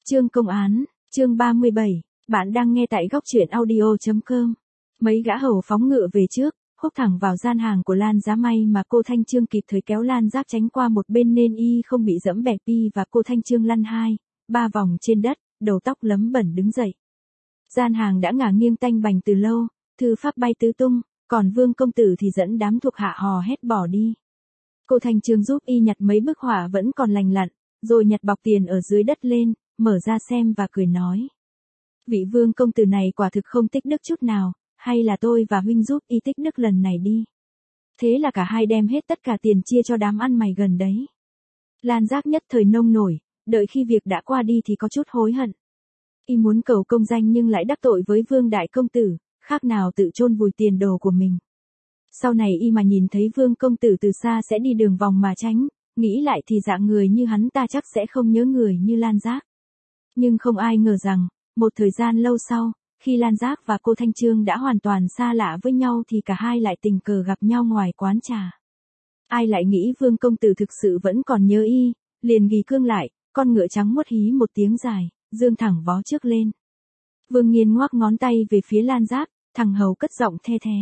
Chương công án, chương 37, bạn đang nghe tại góc truyện audio.com. Mấy gã hầu phóng ngựa về trước, húc thẳng vào gian hàng của Lan Giá may mà cô Thanh Chương kịp thời kéo Lan Giác tránh qua một bên nên y không bị dẫm bẹp pi và cô Thanh Chương lăn 2-3 vòng trên đất, đầu tóc lấm bẩn đứng dậy. Gian hàng đã ngả nghiêng tanh bành từ lâu, thư pháp bay tứ tung, còn Vương công tử thì dẫn đám thuộc hạ hò hét bỏ đi. Cô Thanh Chương giúp y nhặt mấy bức họa vẫn còn lành lặn, rồi nhặt bọc tiền ở dưới đất lên, mở ra xem và cười nói. Vị Vương công tử này quả thực không tích đức chút nào, hay là tôi và huynh giúp y tích đức lần này đi. Thế là cả hai đem hết tất cả tiền chia cho đám ăn mày gần đấy. Lan Giác nhất thời nông nổi, đợi khi việc đã qua đi thì có chút hối hận. Y muốn cầu công danh nhưng lại đắc tội với Vương đại công tử, khác nào tự chôn vùi tiền đồ của mình. Sau này y mà nhìn thấy Vương công tử từ xa sẽ đi đường vòng mà tránh, nghĩ lại thì dạng người như hắn ta chắc sẽ không nhớ người như Lan Giác. Nhưng không ai ngờ rằng, một thời gian lâu sau, khi Lan Giác và cô Thanh Chương đã hoàn toàn xa lạ với nhau thì cả hai lại tình cờ gặp nhau ngoài quán trà. Ai lại nghĩ Vương công tử thực sự vẫn còn nhớ y, liền ghi cương lại, con ngựa trắng muốt hí một tiếng dài, dương thẳng vó trước lên. Vương Nghiên ngoắc ngón tay về phía Lan Giác, thằng hầu cất giọng the thé.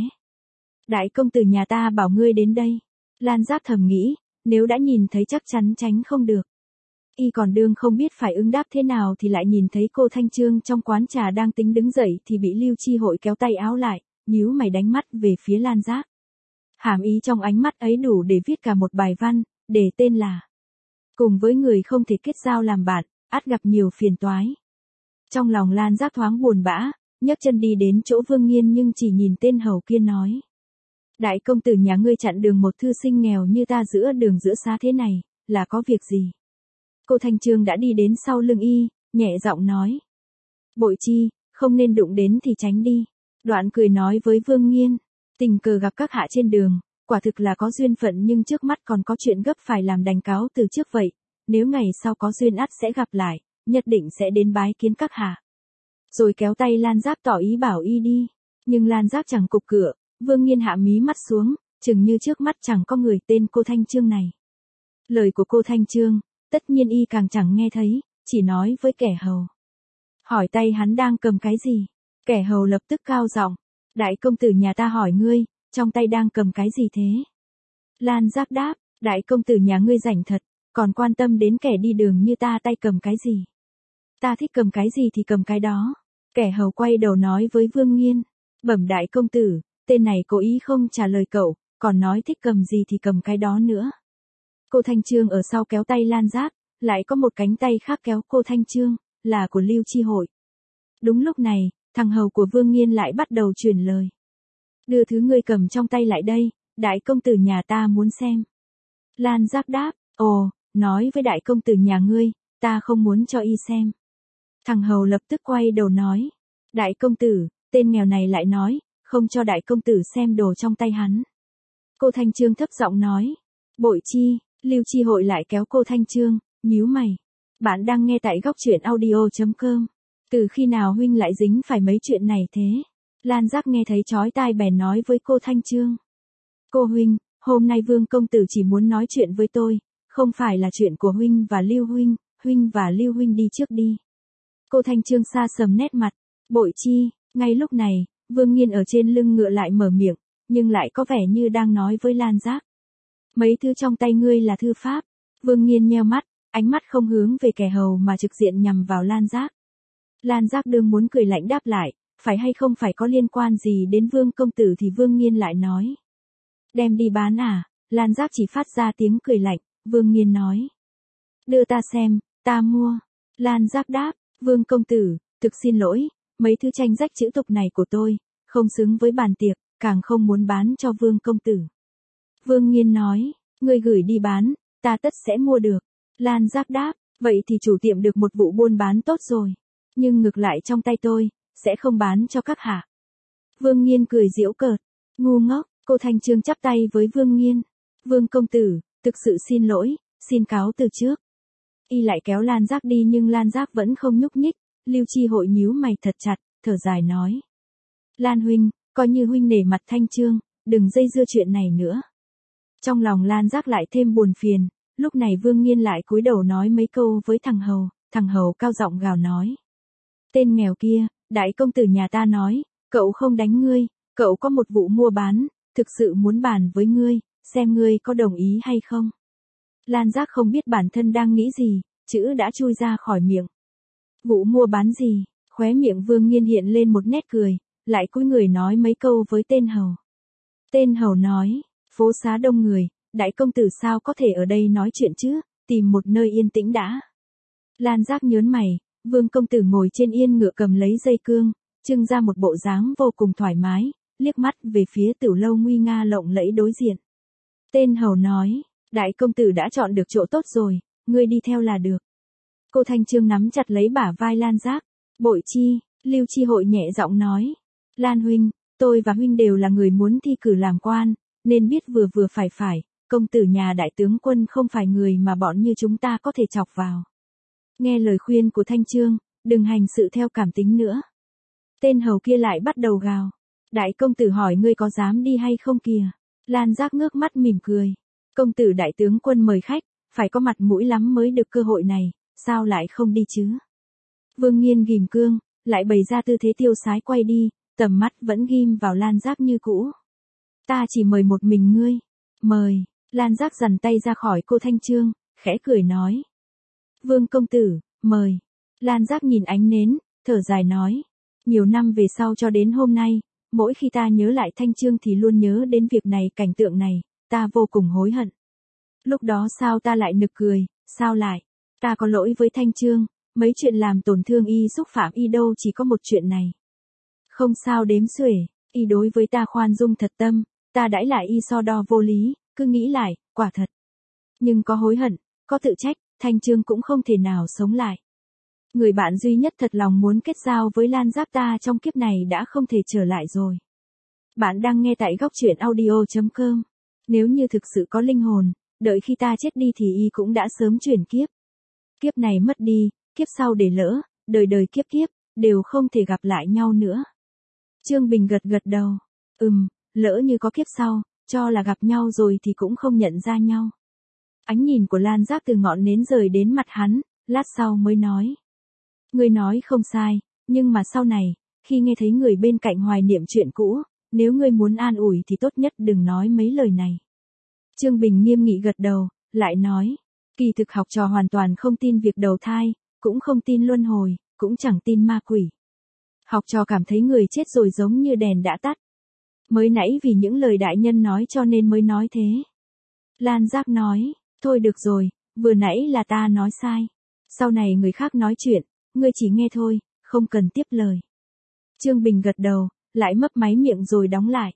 Đại công tử nhà ta bảo ngươi đến đây. Lan Giác thầm nghĩ, nếu đã nhìn thấy chắc chắn tránh không được. Y còn đương không biết phải ứng đáp thế nào thì lại nhìn thấy cô Thanh Chương trong quán trà đang tính đứng dậy thì bị Lưu Chi Hội kéo tay áo lại, nhíu mày đánh mắt về phía Lan Giác. Hàm ý trong ánh mắt ấy đủ để viết cả một bài văn, để tên là cùng với người không thể kết giao làm bạn, ắt gặp nhiều phiền toái. Trong lòng Lan Giác thoáng buồn bã, nhấc chân đi đến chỗ Vương Nghiên nhưng chỉ nhìn tên hầu kia nói. Đại công tử nhà ngươi chặn đường một thư sinh nghèo như ta giữa đường giữa xá thế này, là có việc gì? Cô Thanh Chương đã đi đến sau lưng y, nhẹ giọng nói. Bội chi, không nên đụng đến thì tránh đi. Đoạn cười nói với Vương Nghiên, tình cờ gặp các hạ trên đường, quả thực là có duyên phận nhưng trước mắt còn có chuyện gấp phải làm đành cáo từ trước vậy, nếu ngày sau có duyên ắt sẽ gặp lại, nhất định sẽ đến bái kiến các hạ. Rồi kéo tay Lan Giác tỏ ý bảo y đi, nhưng Lan Giác chẳng cục cửa, Vương Nghiên hạ mí mắt xuống, chừng như trước mắt chẳng có người tên cô Thanh Chương này. Lời của cô Thanh Chương, tất nhiên y càng chẳng nghe thấy, chỉ nói với kẻ hầu. Hỏi tay hắn đang cầm cái gì? Kẻ hầu lập tức cao giọng, đại công tử nhà ta hỏi ngươi, trong tay đang cầm cái gì thế? Lan Giác đáp, đại công tử nhà ngươi rảnh thật, còn quan tâm đến kẻ đi đường như ta tay cầm cái gì? Ta thích cầm cái gì thì cầm cái đó. Kẻ hầu quay đầu nói với Vương Nghiên, bẩm đại công tử, tên này cố ý không trả lời cậu, còn nói thích cầm gì thì cầm cái đó nữa. Cô Thanh Chương ở sau kéo tay Lan Giác, lại có một cánh tay khác kéo cô Thanh Chương, là của Lưu Chi Hội. Đúng lúc này, thằng hầu của Vương Nghiên lại bắt đầu truyền lời. Đưa thứ ngươi cầm trong tay lại đây, đại công tử nhà ta muốn xem. Lan Giác đáp, ồ, nói với đại công tử nhà ngươi, ta không muốn cho y xem. Thằng hầu lập tức quay đầu nói, đại công tử, tên nghèo này lại nói, không cho đại công tử xem đồ trong tay hắn. Cô Thanh Chương thấp giọng nói, bội chi, Lưu Chi Hội lại kéo cô Thanh Chương, nhíu mày. Bạn đang nghe tại góc truyện audio.com. Từ khi nào huynh lại dính phải mấy chuyện này thế? Lan Giác nghe thấy chói tai bèn nói với cô Thanh Chương. Cô huynh, hôm nay Vương công tử chỉ muốn nói chuyện với tôi, không phải là chuyện của huynh và Lưu huynh và Lưu huynh đi trước đi. Cô Thanh Chương xa sầm nét mặt, bội chi, ngay lúc này, Vương Nghiên ở trên lưng ngựa lại mở miệng, nhưng lại có vẻ như đang nói với Lan Giác. Mấy thứ trong tay ngươi là thư pháp. Vương Nghiên nheo mắt, ánh mắt không hướng về kẻ hầu mà trực diện nhằm vào Lan Giác. Lan Giác đương muốn cười lạnh đáp lại, phải hay không phải có liên quan gì đến Vương công tử thì Vương Nghiên lại nói. Đem đi bán à? Lan Giác chỉ phát ra tiếng cười lạnh, Vương Nghiên nói. Đưa ta xem, ta mua. Lan Giác đáp, Vương công tử, thực xin lỗi, mấy thứ tranh rách chữ tục này của tôi, không xứng với bàn tiệc, càng không muốn bán cho Vương công tử. Vương Nghiên nói, ngươi gửi đi bán, ta tất sẽ mua được. Lan Giác đáp, vậy thì chủ tiệm được một vụ buôn bán tốt rồi. Nhưng ngược lại trong tay tôi, sẽ không bán cho các hạ. Vương Nghiên cười giễu cợt, ngu ngốc, cô Thanh Chương chắp tay với Vương Nghiên. Vương công tử, thực sự xin lỗi, xin cáo từ trước. Y lại kéo Lan Giác đi nhưng Lan Giác vẫn không nhúc nhích, Lưu Chi Hội nhíu mày thật chặt, thở dài nói. Lan huynh, coi như huynh nể mặt Thanh Chương, đừng dây dưa chuyện này nữa. Trong lòng Lan Giác lại thêm buồn phiền, lúc này Vương Nghiên lại cúi đầu nói mấy câu với thằng hầu. thằng hầu cao giọng gào nói. Tên nghèo kia, đại công tử nhà ta nói, cậu không đánh ngươi, cậu có một vụ mua bán, thực sự muốn bàn với ngươi, xem ngươi có đồng ý hay không. Lan Giác không biết bản thân đang nghĩ gì, chữ đã chui ra khỏi miệng. Vụ mua bán gì? Khóe miệng Vương Nghiên hiện lên một nét cười, lại cúi người nói mấy câu với tên hầu. Tên hầu nói, phố xá đông người, đại công tử sao có thể ở đây nói chuyện chứ, tìm một nơi yên tĩnh đã. Lan Giác nhớn mày, Vương công tử ngồi trên yên ngựa cầm lấy dây cương, trưng ra một bộ dáng vô cùng thoải mái, liếc mắt về phía tiểu lâu nguy nga lộng lẫy đối diện. Tên hầu nói, đại công tử đã chọn được chỗ tốt rồi, ngươi đi theo là được. Cô Thanh Trương nắm chặt lấy bả vai Lan Giác. Bội chi, Lưu Chi Hội nhẹ giọng nói. Lan huynh, tôi và huynh đều là người muốn thi cử làm quan, nên biết vừa vừa phải, công tử nhà đại tướng quân không phải người mà bọn như chúng ta có thể chọc vào. Nghe lời khuyên của Thanh Trương, đừng hành sự theo cảm tính nữa. Tên hầu kia lại bắt đầu gào. Đại công tử hỏi ngươi có dám đi hay không kìa. Lan Giác ngước mắt mỉm cười. Công tử đại tướng quân mời khách, phải có mặt mũi lắm mới được cơ hội này, sao lại không đi chứ? Vương Nghiên ghim cương, lại bày ra tư thế tiêu sái quay đi, tầm mắt vẫn ghim vào Lan Giác như cũ. Ta chỉ mời một mình ngươi. Mời. Lan Giác giằng tay ra khỏi cô Thanh Trương, khẽ cười nói. Vương công tử, mời. Lan Giác nhìn ánh nến, thở dài nói. Nhiều năm về sau cho đến hôm nay, mỗi khi ta nhớ lại Thanh Trương thì luôn nhớ đến việc này, cảnh tượng này, ta vô cùng hối hận. Lúc đó sao ta lại nực cười, sao lại? Ta có lỗi với Thanh Trương, mấy chuyện làm tổn thương y xúc phạm y đâu chỉ có một chuyện này. Không sao đếm xuể, y đối với ta khoan dung thật tâm, ta đãi lại y so đo vô lý, cứ nghĩ lại, quả thật. Nhưng có hối hận, có tự trách, Thanh Trương cũng không thể nào sống lại. Người bạn duy nhất thật lòng muốn kết giao với Lan Giác ta trong kiếp này đã không thể trở lại rồi. Bạn đang nghe tại góc truyện audio.com. Nếu như thực sự có linh hồn, đợi khi ta chết đi thì y cũng đã sớm chuyển kiếp. Kiếp này mất đi, kiếp sau để lỡ, đời đời kiếp kiếp, đều không thể gặp lại nhau nữa. Trương Bình gật gật đầu. Lỡ như có kiếp sau, cho là gặp nhau rồi thì cũng không nhận ra nhau. Ánh nhìn của Lan Giác từ ngọn nến rời đến mặt hắn, lát sau mới nói. Ngươi nói không sai, nhưng mà sau này, khi nghe thấy người bên cạnh hoài niệm chuyện cũ, nếu ngươi muốn an ủi thì tốt nhất đừng nói mấy lời này. Trương Bình nghiêm nghị gật đầu, lại nói. Kỳ thực học trò hoàn toàn không tin việc đầu thai, cũng không tin luân hồi, cũng chẳng tin ma quỷ. Học trò cảm thấy người chết rồi giống như đèn đã tắt. Mới nãy vì những lời đại nhân nói cho nên mới nói thế. Lan Giác nói, thôi được rồi, vừa nãy là ta nói sai. Sau này người khác nói chuyện, ngươi chỉ nghe thôi, không cần tiếp lời. Trương Bình gật đầu, lại mấp máy miệng rồi đóng lại.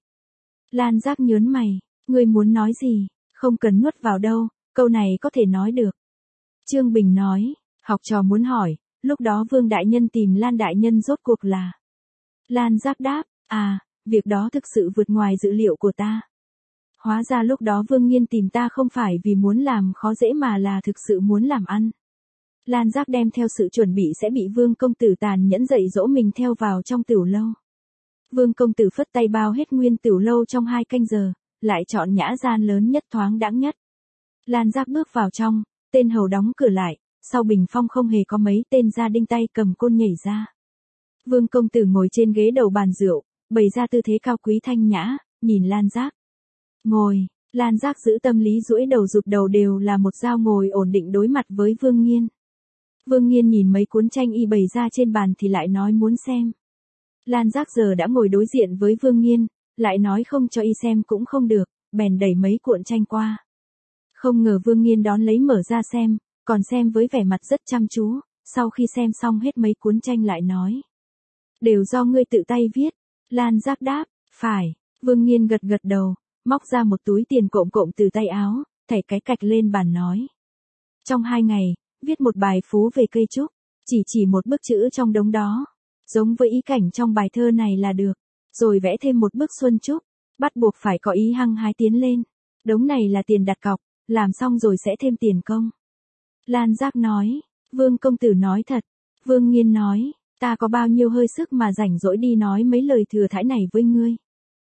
Lan Giác nhớn mày, ngươi muốn nói gì, không cần nuốt vào đâu, câu này có thể nói được. Trương Bình nói, học trò muốn hỏi, lúc đó Vương Đại Nhân tìm Lan Đại Nhân rốt cuộc là. Lan Giác đáp, việc đó thực sự vượt ngoài dự liệu của ta. Hóa ra lúc đó Vương Nghiên tìm ta không phải vì muốn làm khó dễ mà là thực sự muốn làm ăn. Lan Giác đem theo sự chuẩn bị sẽ bị Vương công tử tàn nhẫn dạy dỗ mình theo vào trong tửu lâu. Vương công tử phất tay bao hết nguyên tửu lâu trong 2 canh giờ, lại chọn nhã gian lớn nhất thoáng đãng nhất. Lan Giác bước vào trong, tên hầu đóng cửa lại, sau bình phong không hề có mấy tên gia đinh tay cầm côn nhảy ra. Vương công tử ngồi trên ghế đầu bàn rượu, bày ra tư thế cao quý thanh nhã, nhìn Lan Giác. Ngồi, Lan Giác giữ tâm lý duỗi đầu rụt đầu đều là một dao ngồi ổn định đối mặt với Vương Nghiên. Vương Nghiên nhìn mấy cuốn tranh y bày ra trên bàn thì lại nói muốn xem. Lan Giác giờ đã ngồi đối diện với Vương Nghiên, lại nói không cho y xem cũng không được, bèn đẩy mấy cuộn tranh qua. Không ngờ Vương Nghiên đón lấy mở ra xem, còn xem với vẻ mặt rất chăm chú, sau khi xem xong hết mấy cuốn tranh lại nói. Đều do ngươi tự tay viết. Lan Giác đáp, phải. Vương Nghiên gật gật đầu, móc ra một túi tiền cộm cộm từ tay áo, thảy cái cạch lên bàn nói. Trong 2 ngày, viết một bài phú về cây trúc, chỉ một bức chữ trong đống đó, giống với ý cảnh trong bài thơ này là được, rồi vẽ thêm một bức xuân trúc, bắt buộc phải có ý hăng hái tiến lên. Đống này là tiền đặt cọc, làm xong rồi sẽ thêm tiền công. Lan Giác nói, Vương công tử nói thật. Vương Nghiên nói, ta có bao nhiêu hơi sức mà rảnh rỗi đi nói mấy lời thừa thãi này với ngươi.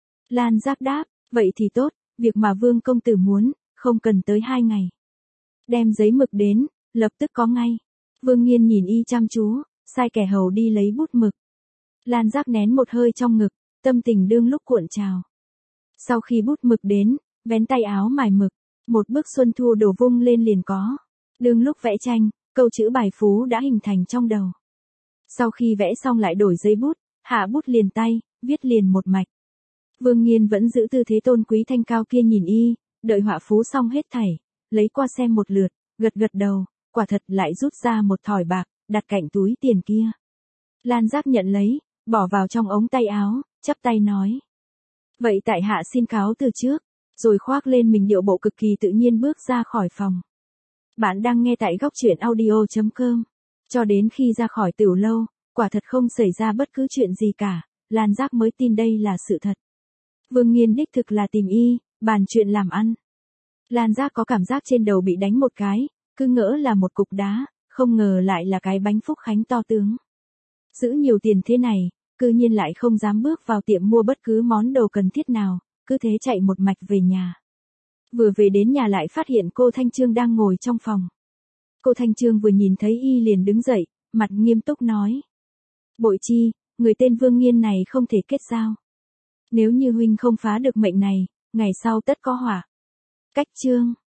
Lan Giác đáp, vậy thì tốt, việc mà Vương công tử muốn, không cần tới 2 ngày. Đem giấy mực đến, lập tức có ngay. Vương Nghiên nhìn y chăm chú, sai kẻ hầu đi lấy bút mực. Lan Giác nén một hơi trong ngực, tâm tình đương lúc cuộn trào. Sau khi bút mực đến, vén tay áo mài mực, một bức xuân thu đổ vung lên liền có. Đương lúc vẽ tranh, câu chữ bài phú đã hình thành trong đầu. Sau khi vẽ xong lại đổi giấy bút, hạ bút liền tay, viết liền một mạch. Vương Nghiên vẫn giữ tư thế tôn quý thanh cao kia nhìn y, đợi họa phú xong hết thảy, lấy qua xem một lượt, gật gật đầu, quả thật lại rút ra một thỏi bạc, đặt cạnh túi tiền kia. Lan Giác nhận lấy, bỏ vào trong ống tay áo, chắp tay nói. Vậy tại hạ xin cáo từ trước, rồi khoác lên mình điệu bộ cực kỳ tự nhiên bước ra khỏi phòng. Bạn đang nghe tại góc truyện audio.com. Cho đến khi ra khỏi tiểu lâu, quả thật không xảy ra bất cứ chuyện gì cả, Lan Giác mới tin đây là sự thật. Vương Nghiên đích thực là tìm y, bàn chuyện làm ăn. Lan Giác có cảm giác trên đầu bị đánh một cái, cứ ngỡ là một cục đá, không ngờ lại là cái bánh phúc khánh to tướng. Giữ nhiều tiền thế này, cư nhiên lại không dám bước vào tiệm mua bất cứ món đồ cần thiết nào, cứ thế chạy một mạch về nhà. Vừa về đến nhà lại phát hiện cô Thanh Chương đang ngồi trong phòng. Cô Thanh Chương vừa nhìn thấy y liền đứng dậy, mặt nghiêm túc nói. Bội chi, người tên Vương Nghiên này không thể kết giao. Nếu như huynh không phá được mệnh này, ngày sau tất có họa. Cách Chương.